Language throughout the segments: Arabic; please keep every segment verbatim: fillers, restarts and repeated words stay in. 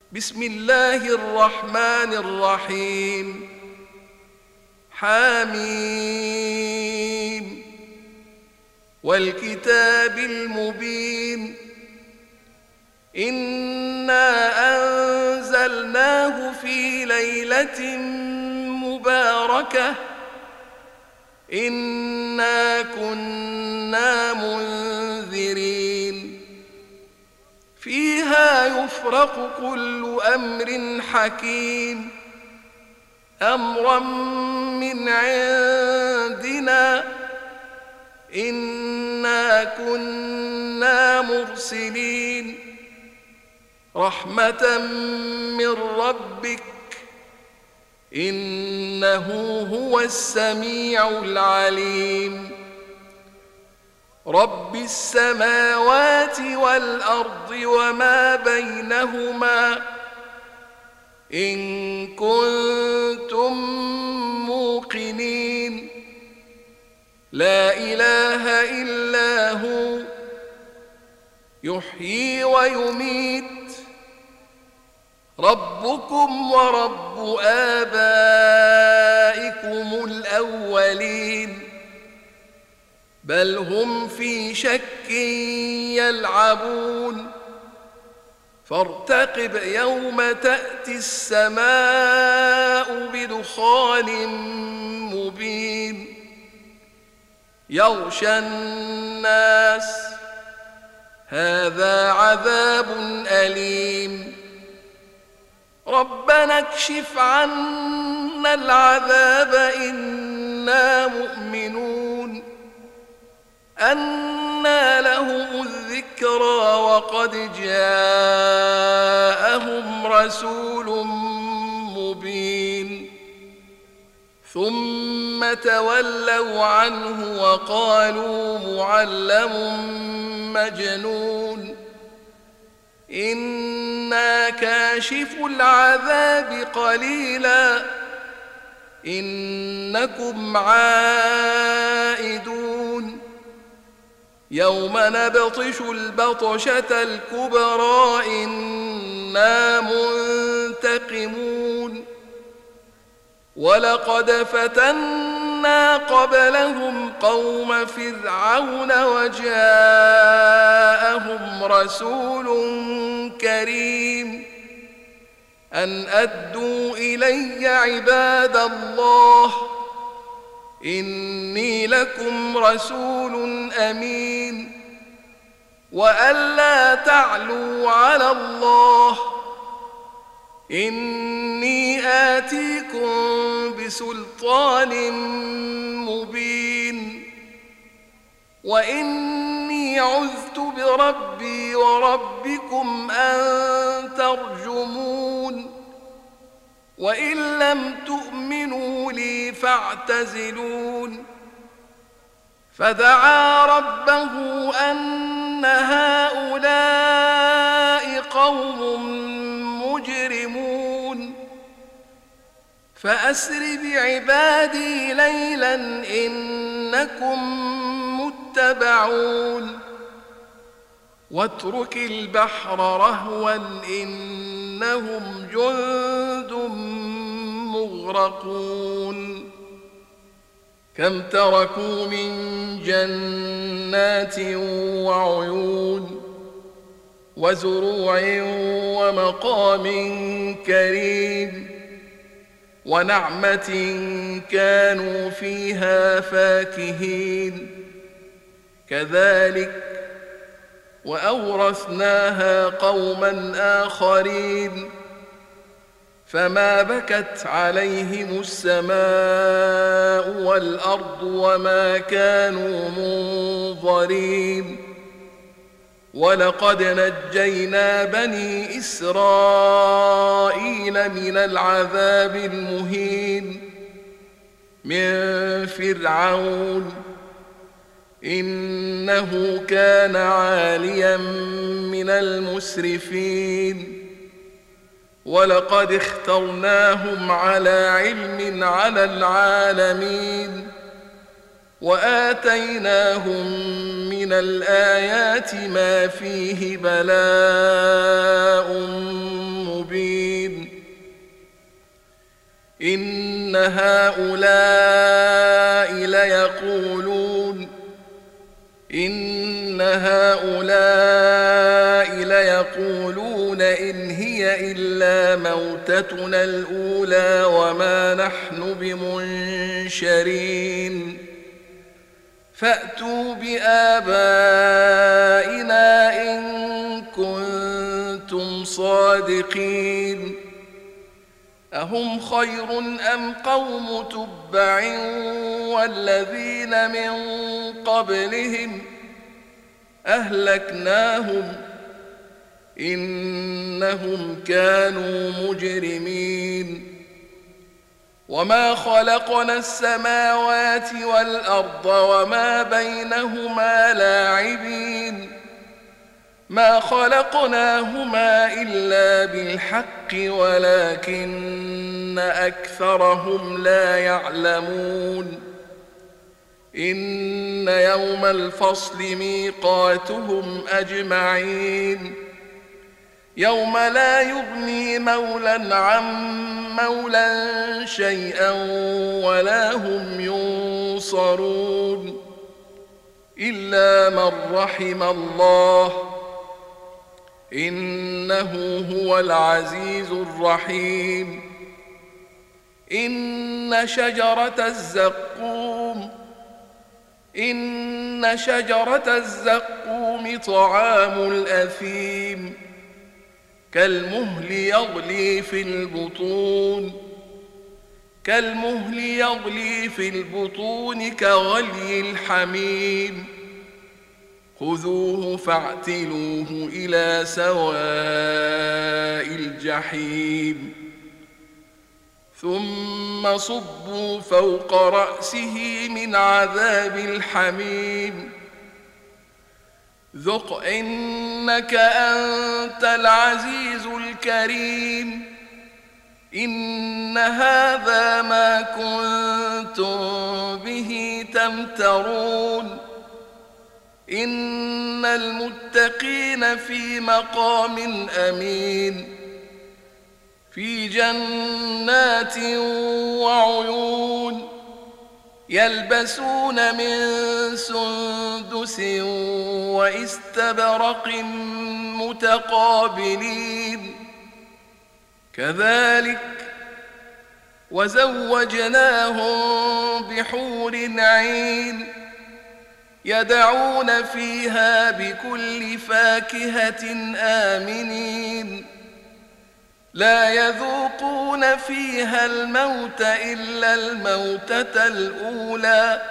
بسم الله الرحمن الرحيم. حميم والكتاب المبين. إنا أنزلناه في ليلة مباركة إنا كنا منذرين فيها يفرق كل أمر حكيم أمرا من عندنا إنا كنا مرسلين رحمة من ربك إنه هو السميع العليم. رب السماوات والأرض وما بينهما إن كنتم موقنين لا إله إلا هو يحيي ويميت ربكم ورب آبائكم الأولين بل هم في شك يلعبون فارتقب يوم تأتي السماء بدخان مبين يغشى الناس هذا عذاب أليم ربنا اكشف عنا العذاب إنا مؤمنون أنى لهم الذكرى وقد جاءهم رسول مبين ثم تولوا عنه وقالوا معلم مجنون إنا كاشف العذاب قليلا إنكم عائدون يوم نبطش البطشة الكبرى إنا منتقمون ولقد فتنا قبلهم قوم فرعون وجاءهم رسول كريم أن أدوا إلي عباد الله إني لكم رسول أمين وألا تعلوا على الله إني آتيكم بسلطان مبين وإني عذت بربي وربكم أن ترجمون وإن لم تؤمنوا لي فاعتزلون فدعا ربه أن هؤلاء قوم مجرمون فأسر بعبادي ليلا إنكم متبعون واترك البحر رهوا إنهم جند مغرقون كم تركوا من جنات وعيون وزروع ومقام كريم ونعمة كانوا فيها فاكهين كذلك وأورثناها قوما آخرين فما بكت عليهم السماء والأرض وما كانوا منظرين ولقد نجينا بني إسرائيل من العذاب المهين من فرعون إنه كان عاليا من المسرفين ولقد اخترناهم على علم على العالمين وآتيناهم من الآيات ما فيه بلاء مبين إن هؤلاء ليقولون إن هؤلاء ليقولون إن هي إلا موتتنا الأولى وما نحن بمنشرين فأتوا بآبائنا إن كنتم صادقين أهم خير أم قوم تبع والذين من قبلهم أهلكناهم إنهم كانوا مجرمين وما خلقنا السماوات والأرض وما بينهما لاعبين ما خلقناهما إلا بالحق ولكن أكثرهم لا يعلمون إن يوم الفصل ميقاتهم أجمعين يوم لا يغني مولى عن مولى شيئا ولا هم ينصرون إلا من رحم الله إنه هو العزيز الرحيم إن شجرة الزقوم إن شجرة الزقوم طعام الأثيم كالمهل يغلي في البطون كالمهل يغلي في البطون كغلي الحميم خذوه فاعتلوه إلى سواء الجحيم ثم صبوا فوق رأسه من عذاب الحميم ذق إنك أنت العزيز الكريم إن هذا ما كنتم به تمترون إن المتقين في مقام أمين في جنات وعيون يلبسون من سندس واستبرق متقابلين كذلك وزوجناهم بحور عين يدعون فيها بكل فاكهة آمنين لا يذوقون فيها الموت إلا الموتة الأولى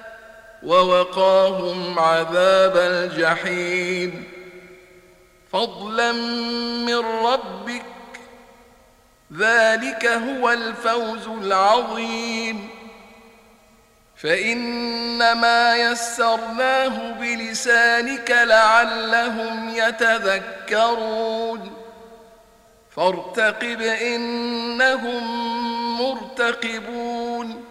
ووقاهم عذاب الجحيم فضلا من ربك ذلك هو الفوز العظيم فإنما يسرناه بلسانك لعلهم يتذكرون فارتقب إنهم مرتقبون